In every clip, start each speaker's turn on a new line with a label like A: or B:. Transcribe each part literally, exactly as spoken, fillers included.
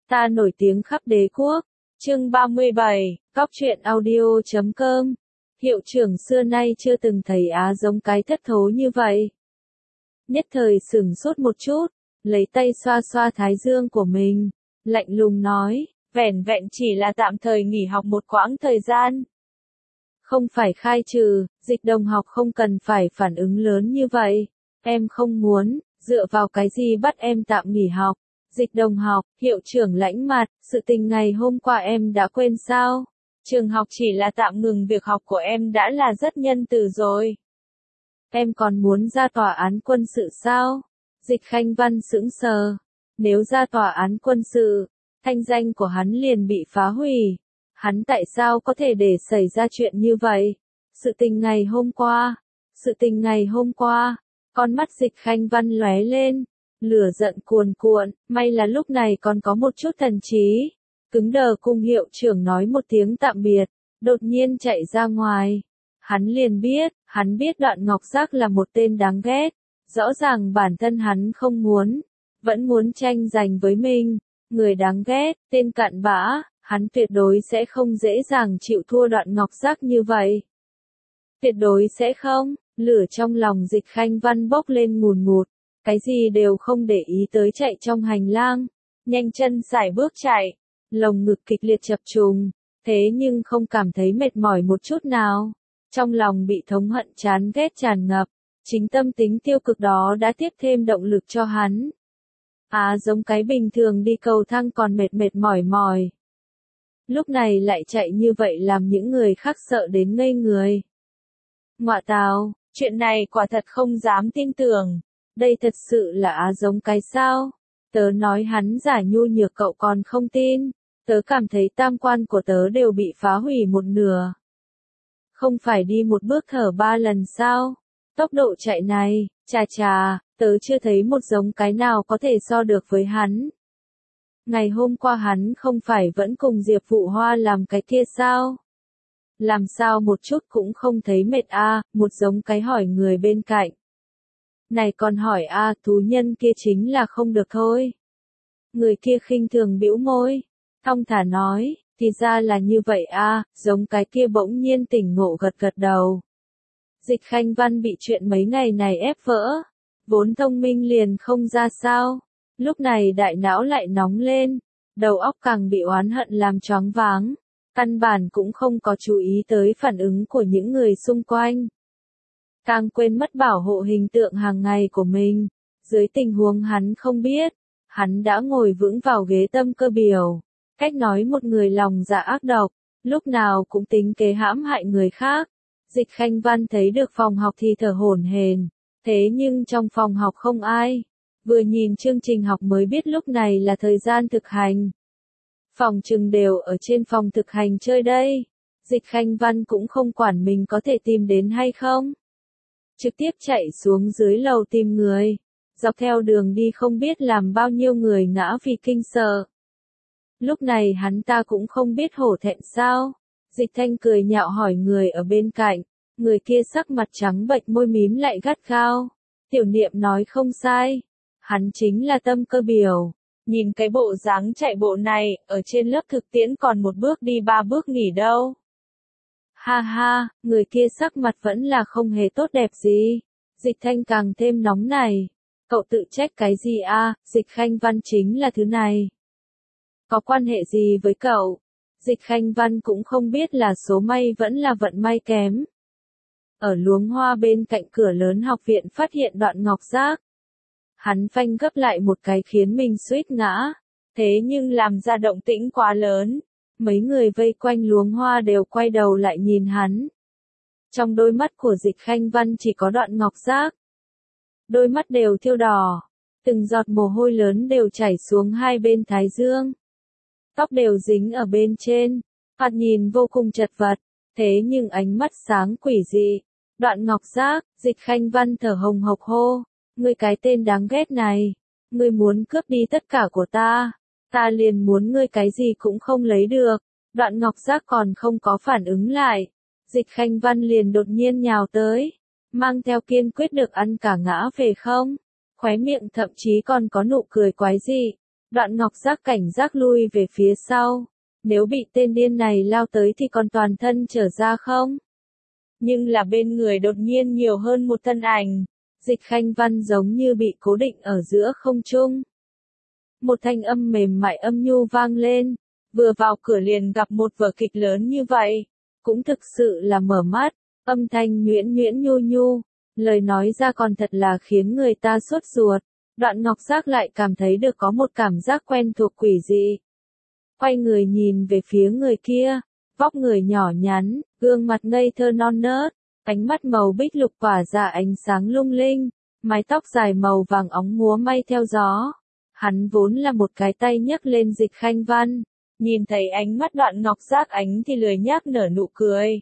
A: Ta nổi tiếng khắp đế quốc. Chương ba mươi bảy, Cóc truyện audio chấm com. Hiệu trưởng xưa nay chưa từng thấy Á giống cái thất thố như vậy. Nhất thời sửng sốt một chút, lấy tay xoa xoa thái dương của mình, lạnh lùng nói, vẻn vẹn chỉ là tạm thời nghỉ học một quãng thời gian. Không phải khai trừ, Dịch đồng học không cần phải phản ứng lớn như vậy. Em không muốn, dựa vào cái gì bắt em tạm nghỉ học. Dịch đồng học, hiệu trưởng lãnh mặt, sự tình ngày hôm qua em đã quên sao? Trường học chỉ là tạm ngừng việc học của em đã là rất nhân từ rồi. Em còn muốn ra tòa án quân sự sao? Dịch Khanh Văn sững sờ. Nếu ra tòa án quân sự, thanh danh của hắn liền bị phá hủy. Hắn tại sao có thể để xảy ra chuyện như vậy? Sự tình ngày hôm qua, sự tình ngày hôm qua, con mắt Dịch Khanh Văn lóe lên, lửa giận cuồn cuộn, may là lúc này còn có một chút thần trí. Cứng đờ cùng hiệu trưởng nói một tiếng tạm biệt, đột nhiên chạy ra ngoài. Hắn liền biết, hắn biết Đoạn Ngọc Giác là một tên đáng ghét, rõ ràng bản thân hắn không muốn, vẫn muốn tranh giành với mình, người đáng ghét, tên cặn bã, hắn tuyệt đối sẽ không dễ dàng chịu thua Đoạn Ngọc Giác như vậy. Tuyệt đối sẽ không, lửa trong lòng Dịch Khanh Văn bốc lên ngùn ngụt, cái gì đều không để ý tới chạy trong hành lang, nhanh chân sải bước chạy, lồng ngực kịch liệt chập trùng, thế nhưng không cảm thấy mệt mỏi một chút nào. Trong lòng bị thống hận chán ghét tràn ngập, chính tâm tính tiêu cực đó đã tiếp thêm động lực cho hắn. Á giống cái bình thường đi cầu thang còn mệt mệt mỏi mỏi. Lúc này lại chạy như vậy làm những người khác sợ đến ngây người. Ngọa tào, chuyện này quả thật không dám tin tưởng. Đây thật sự là Á giống cái sao? Tớ nói hắn giả nhu nhược cậu còn không tin. Tớ cảm thấy tam quan của tớ đều bị phá hủy một nửa. Không phải đi một bước thở ba lần sao? Tốc độ chạy này, chà chà, tớ chưa thấy một giống cái nào có thể so được với hắn. Ngày hôm qua hắn không phải vẫn cùng Diệp Phụ Hoa làm cái kia sao? Làm sao một chút cũng không thấy mệt a? À, một giống cái hỏi người bên cạnh. Này còn hỏi a, à, thú nhân kia chính là không được thôi. Người kia khinh thường bĩu môi, thong thả nói, thì ra là như vậy a, à, giống cái kia bỗng nhiên tỉnh ngộ gật gật đầu. Dịch Khanh Văn bị chuyện mấy ngày này ép vỡ, vốn thông minh liền không ra sao, lúc này đại não lại nóng lên, đầu óc càng bị oán hận làm choáng váng, căn bản cũng không có chú ý tới phản ứng của những người xung quanh. Càng quên mất bảo hộ hình tượng hàng ngày của mình, dưới tình huống hắn không biết, hắn đã ngồi vững vào ghế tâm cơ biểu, cách nói một người lòng dạ ác độc, lúc nào cũng tính kế hãm hại người khác. Dịch Khanh Văn thấy được phòng học thì thở hổn hển, thế nhưng trong phòng học không ai, vừa nhìn chương trình học mới biết lúc này là thời gian thực hành. Phòng trừng đều ở trên phòng thực hành chơi đây, Dịch Khanh Văn cũng không quản mình có thể tìm đến hay không. Trực tiếp chạy xuống dưới lầu tìm người, dọc theo đường đi không biết làm bao nhiêu người ngã vì kinh sợ. Lúc này hắn ta cũng không biết hổ thẹn sao. Dịch Thanh cười nhạo hỏi người ở bên cạnh, người kia sắc mặt trắng bệch môi mím lại gắt gao. Tiểu Niệm nói không sai, hắn chính là tâm cơ biểu. Nhìn cái bộ dáng chạy bộ này, ở trên lớp thực tiễn còn một bước đi ba bước nghỉ đâu. Ha ha, người kia sắc mặt vẫn là không hề tốt đẹp gì. Dịch Thanh càng thêm nóng này. Cậu tự trách cái gì a? À? Dịch Khanh Văn chính là thứ này. Có quan hệ gì với cậu? Dịch Khanh Văn cũng không biết là số may vẫn là vận may kém. Ở luống hoa bên cạnh cửa lớn học viện phát hiện Đoạn Ngọc Giác. Hắn phanh gấp lại một cái khiến mình suýt ngã. Thế nhưng làm ra động tĩnh quá lớn. Mấy người vây quanh luống hoa đều quay đầu lại nhìn hắn. Trong đôi mắt của Dịch Khanh Văn chỉ có Đoạn Ngọc Giác. Đôi mắt đều thiêu đỏ. Từng giọt mồ hôi lớn đều chảy xuống hai bên thái dương. Tóc đều dính ở bên trên, mặt nhìn vô cùng chật vật, thế nhưng ánh mắt sáng quỷ dị. Đoạn Ngọc Giác, Dịch Khanh Văn thở hồng hộc hô, ngươi cái tên đáng ghét này, ngươi muốn cướp đi tất cả của ta, ta liền muốn ngươi cái gì cũng không lấy được. Đoạn Ngọc Giác còn không có phản ứng lại, Dịch Khanh Văn liền đột nhiên nhào tới, mang theo kiên quyết được ăn cả ngã về không, khóe miệng thậm chí còn có nụ cười quái dị. Đoạn Ngọc Giác cảnh giác lui về phía sau. Nếu bị tên điên này lao tới thì còn toàn thân trở ra không? Nhưng là bên người đột nhiên nhiều hơn một thân ảnh. Dịch Khanh Văn giống như bị cố định ở giữa không trung. Một thanh âm mềm mại âm nhu vang lên. Vừa vào cửa liền gặp một vở kịch lớn như vậy. Cũng thực sự là mở mắt. Âm thanh nhuyễn nhuyễn nhu nhu. Lời nói ra còn thật là khiến người ta sốt ruột. Đoạn Ngọc Giác lại cảm thấy được có một cảm giác quen thuộc quỷ dị. Quay người nhìn về phía người kia. Vóc người nhỏ nhắn, gương mặt ngây thơ non nớt. Ánh mắt màu bích lục tỏa ra ánh sáng lung linh. Mái tóc dài màu vàng óng múa may theo gió. Hắn vốn là một cái tay nhấc lên Dịch Khanh Văn. Nhìn thấy ánh mắt Đoạn Ngọc Giác ánh thì lười nhác nở nụ cười.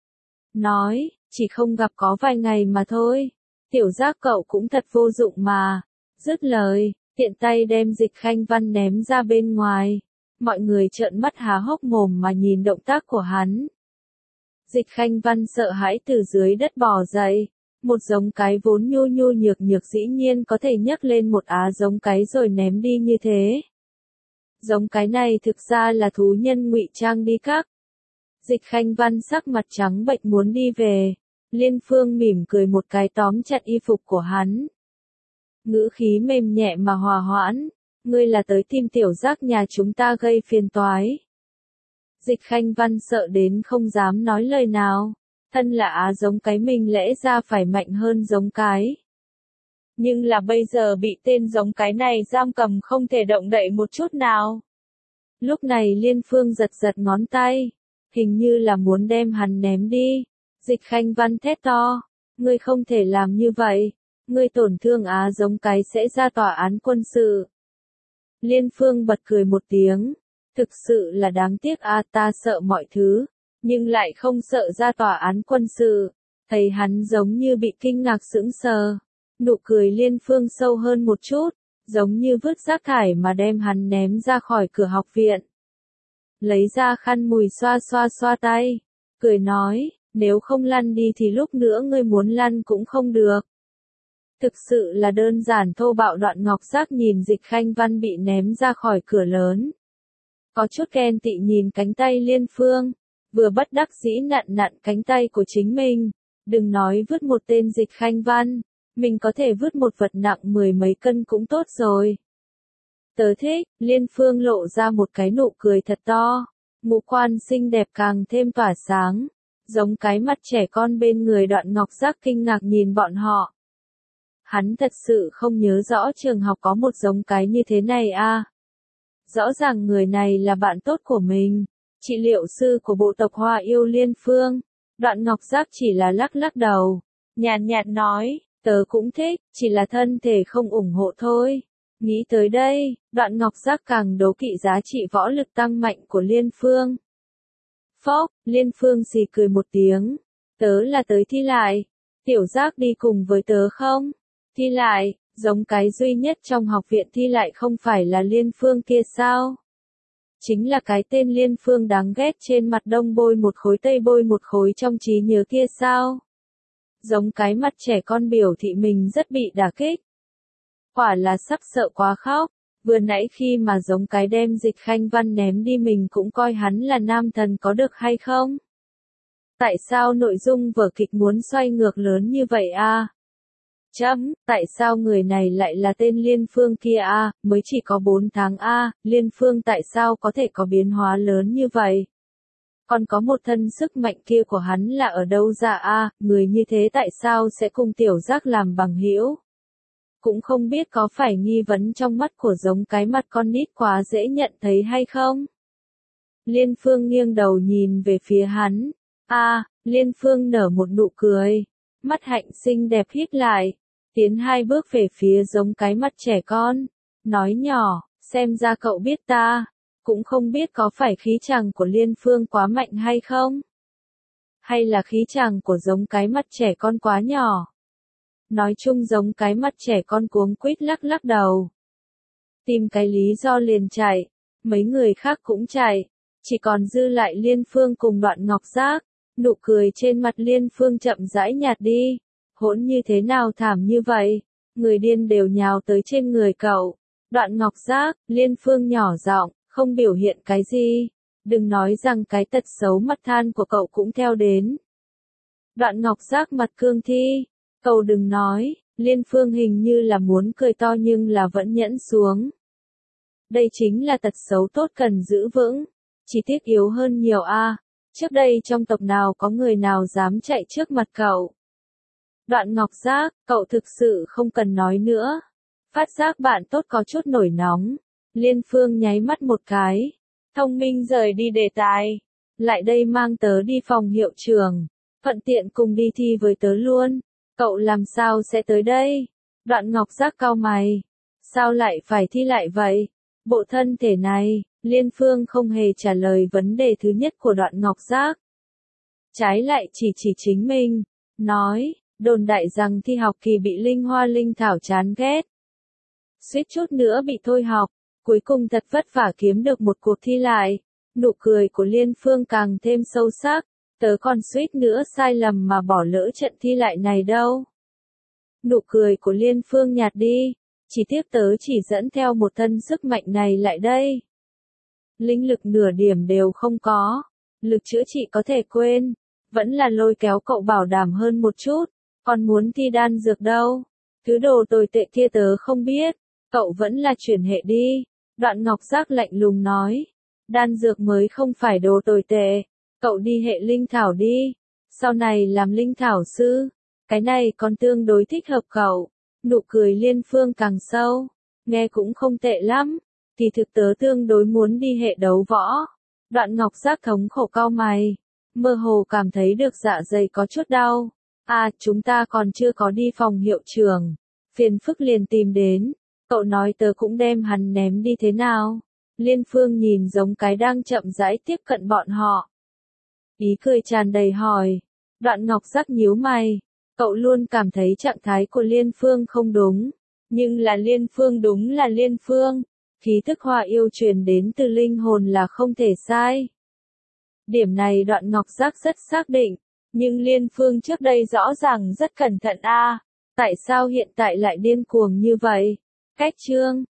A: Nói, chỉ không gặp có vài ngày mà thôi. Tiểu Giác cậu cũng thật vô dụng mà. Dứt lời, tiện tay đem Dịch Khanh Văn ném ra bên ngoài. Mọi người trợn mắt há hốc mồm mà nhìn động tác của hắn. Dịch Khanh Văn sợ hãi từ dưới đất bò dậy. Một giống cái vốn nhu nhu nhược nhược dĩ nhiên có thể nhấc lên một á giống cái rồi ném đi như thế. Giống cái này thực ra là thú nhân ngụy trang đi các. Dịch Khanh Văn sắc mặt trắng bệch muốn đi về. Liên Phương mỉm cười một cái tóm chặt y phục của hắn. Ngữ khí mềm nhẹ mà hòa hoãn. Ngươi là tới tìm Tiểu Giác nhà chúng ta gây phiền toái. Dịch Khanh Văn sợ đến không dám nói lời nào. Thân là á giống cái mình lẽ ra phải mạnh hơn giống cái. Nhưng là bây giờ bị tên giống cái này giam cầm không thể động đậy một chút nào. Lúc này Liên Phương giật giật ngón tay. Hình như là muốn đem hắn ném đi. Dịch Khanh Văn thét to. Ngươi không thể làm như vậy. Ngươi tổn thương á giống cái sẽ ra tòa án quân sự. Liên Phương bật cười một tiếng. Thực sự là đáng tiếc a ta sợ mọi thứ. Nhưng lại không sợ ra tòa án quân sự. Thấy hắn giống như bị kinh ngạc sững sờ. Nụ cười Liên Phương sâu hơn một chút. Giống như vứt rác thải mà đem hắn ném ra khỏi cửa học viện. Lấy ra khăn mùi xoa xoa xoa tay. Cười nói, nếu không lăn đi thì lúc nữa ngươi muốn lăn cũng không được. Thực sự là đơn giản thô bạo. Đoạn Ngọc Giác nhìn Dịch Khanh Văn bị ném ra khỏi cửa lớn. Có chút ghen tị nhìn cánh tay Liên Phương. Vừa bất đắc dĩ nặn nặn cánh tay của chính mình. Đừng nói vứt một tên Dịch Khanh Văn. Mình có thể vứt một vật nặng mười mấy cân cũng tốt rồi. Tớ thích, Liên Phương lộ ra một cái nụ cười thật to. Ngũ quan xinh đẹp càng thêm tỏa sáng. Giống cái mặt trẻ con bên người Đoạn Ngọc Giác kinh ngạc nhìn bọn họ. Hắn thật sự không nhớ rõ trường học có một giống cái như thế này à. Rõ ràng người này là bạn tốt của mình. Trị liệu sư của bộ tộc Hoa Yêu Liên Phương. Đoạn Ngọc Giác chỉ là lắc lắc đầu. Nhàn nhạt nói, tớ cũng thích, chỉ là thân thể không ủng hộ thôi. Nghĩ tới đây, Đoạn Ngọc Giác càng đố kỵ giá trị võ lực tăng mạnh của Liên Phương. Phốc, Liên Phương xì cười một tiếng. Tớ là tới thi lại. Tiểu Giác đi cùng với tớ không? Thi lại, giống cái duy nhất trong học viện thi lại không phải là Liên Phương kia sao? Chính là cái tên Liên Phương đáng ghét trên mặt đông bôi một khối tây bôi một khối trong trí nhớ kia sao? Giống cái mặt trẻ con biểu thị mình rất bị đả kích. Quả là sắp sợ quá khóc. Vừa nãy khi mà giống cái đem Dịch Khanh Văn ném đi mình cũng coi hắn là nam thần có được hay không? Tại sao nội dung vở kịch muốn xoay ngược lớn như vậy a? Chấm, tại sao người này lại là tên Liên Phương kia a, mới chỉ có bốn tháng a, Liên Phương tại sao có thể có biến hóa lớn như vậy? Còn có một thân sức mạnh kia của hắn là ở đâu ra a, người như thế tại sao sẽ cùng Tiểu Giác làm bằng hữu? Cũng không biết có phải nghi vấn trong mắt của giống cái mặt con nít quá dễ nhận thấy hay không? Liên Phương nghiêng đầu nhìn về phía hắn. A, Liên Phương nở một nụ cười. Mắt hạnh xinh đẹp hít lại. Tiến hai bước về phía giống cái mặt trẻ con. Nói nhỏ, xem ra cậu biết ta. Cũng không biết có phải khí chàng của Liên Phương quá mạnh hay không? Hay là khí chàng của giống cái mặt trẻ con quá nhỏ? Nói chung giống cái mặt trẻ con cuống quýt lắc lắc đầu. Tìm cái lý do liền chạy. Mấy người khác cũng chạy. Chỉ còn dư lại Liên Phương cùng Đoạn Ngọc Giác. Nụ cười trên mặt Liên Phương chậm rãi nhạt đi. Hỗn như thế nào thảm như vậy? Người điên đều nhào tới trên người cậu. Đoạn Ngọc Giác, Liên Phương nhỏ giọng, không biểu hiện cái gì. Đừng nói rằng cái tật xấu mặt than của cậu cũng theo đến. Đoạn Ngọc Giác mặt cương thi. Cậu đừng nói, Liên Phương hình như là muốn cười to nhưng là vẫn nhẫn xuống. Đây chính là tật xấu tốt cần giữ vững. Chỉ tiếc yếu hơn nhiều a. À. Trước đây trong tộc nào có người nào dám chạy trước mặt cậu. Đoạn Ngọc Giác, cậu thực sự không cần nói nữa. Phát giác bạn tốt có chút nổi nóng. Liên Phương nháy mắt một cái. Thông minh rời đi đề tài. Lại đây mang tớ đi phòng hiệu trưởng. Thuận tiện cùng đi thi với tớ luôn. Cậu làm sao sẽ tới đây? Đoạn Ngọc Giác cau mày. Sao lại phải thi lại vậy? Bộ thân thể này, Liên Phương không hề trả lời vấn đề thứ nhất của Đoạn Ngọc Giác. Trái lại chỉ chỉ chính mình. Nói, đồn đại rằng thi học kỳ bị Linh Hoa Linh Thảo chán ghét. Suýt chút nữa bị thôi học. Cuối cùng thật vất vả kiếm được một cuộc thi lại. Nụ cười của Liên Phương càng thêm sâu sắc. Tớ còn suýt nữa sai lầm mà bỏ lỡ trận thi lại này đâu. Nụ cười của Liên Phương nhạt đi. Chỉ tiếc tớ chỉ dẫn theo một thân sức mạnh này lại đây. Linh lực nửa điểm đều không có. Lực chữa trị có thể quên. Vẫn là lôi kéo cậu bảo đảm hơn một chút. Còn muốn thi đan dược đâu. Thứ đồ tồi tệ kia tớ không biết. Cậu vẫn là chuyển hệ đi. Đoạn Ngọc Giác lạnh lùng nói. Đan dược mới không phải đồ tồi tệ. Cậu đi hệ linh thảo đi. Sau này làm linh thảo sư. Cái này còn tương đối thích hợp cậu. Nụ cười Liên Phương càng sâu. Nghe cũng không tệ lắm. Thì thực tớ tương đối muốn đi hệ đấu võ. Đoạn Ngọc Giác thống khổ cau mày. Mơ hồ cảm thấy được dạ dày có chút đau. À, chúng ta còn chưa có đi phòng hiệu trưởng. Phiền phức liền tìm đến. Cậu nói tớ cũng đem hắn ném đi thế nào? Liên Phương nhìn giống cái đang chậm rãi tiếp cận bọn họ. Ý cười tràn đầy hỏi. Đoạn Ngọc Giác nhíu mày. Cậu luôn cảm thấy trạng thái của Liên Phương không đúng. Nhưng là Liên Phương đúng là Liên Phương. Khí thức hoa yêu truyền đến từ linh hồn là không thể sai. Điểm này Đoạn Ngọc Giác rất xác định. Nhưng Liên Phương trước đây rõ ràng rất cẩn thận a. À, tại sao hiện tại lại điên cuồng như vậy? Cách chương